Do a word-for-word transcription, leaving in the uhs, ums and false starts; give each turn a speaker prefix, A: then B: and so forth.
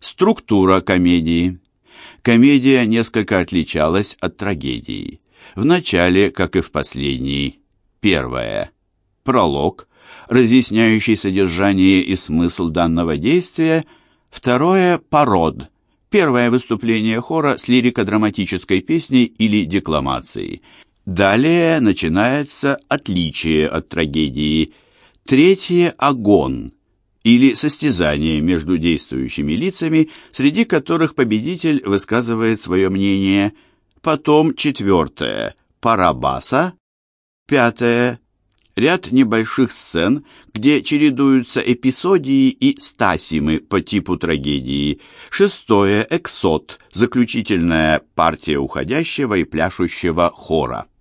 A: Структура комедии. Комедия несколько отличалась от трагедии. В начале, как и в последней, первое – пролог, разъясняющий содержание и смысл данного действия, второе – парод, первое выступление хора с лирико-драматической песней или декламацией. Далее начинается отличие от трагедии, третье – агон, или состязание между действующими лицами, среди которых победитель высказывает свое мнение, потом четвертое – парабаса, пятое – ряд небольших сцен, где чередуются эпизодии и стасимы по типу трагедии, шестое – эксод, заключительная партия уходящего и пляшущего хора.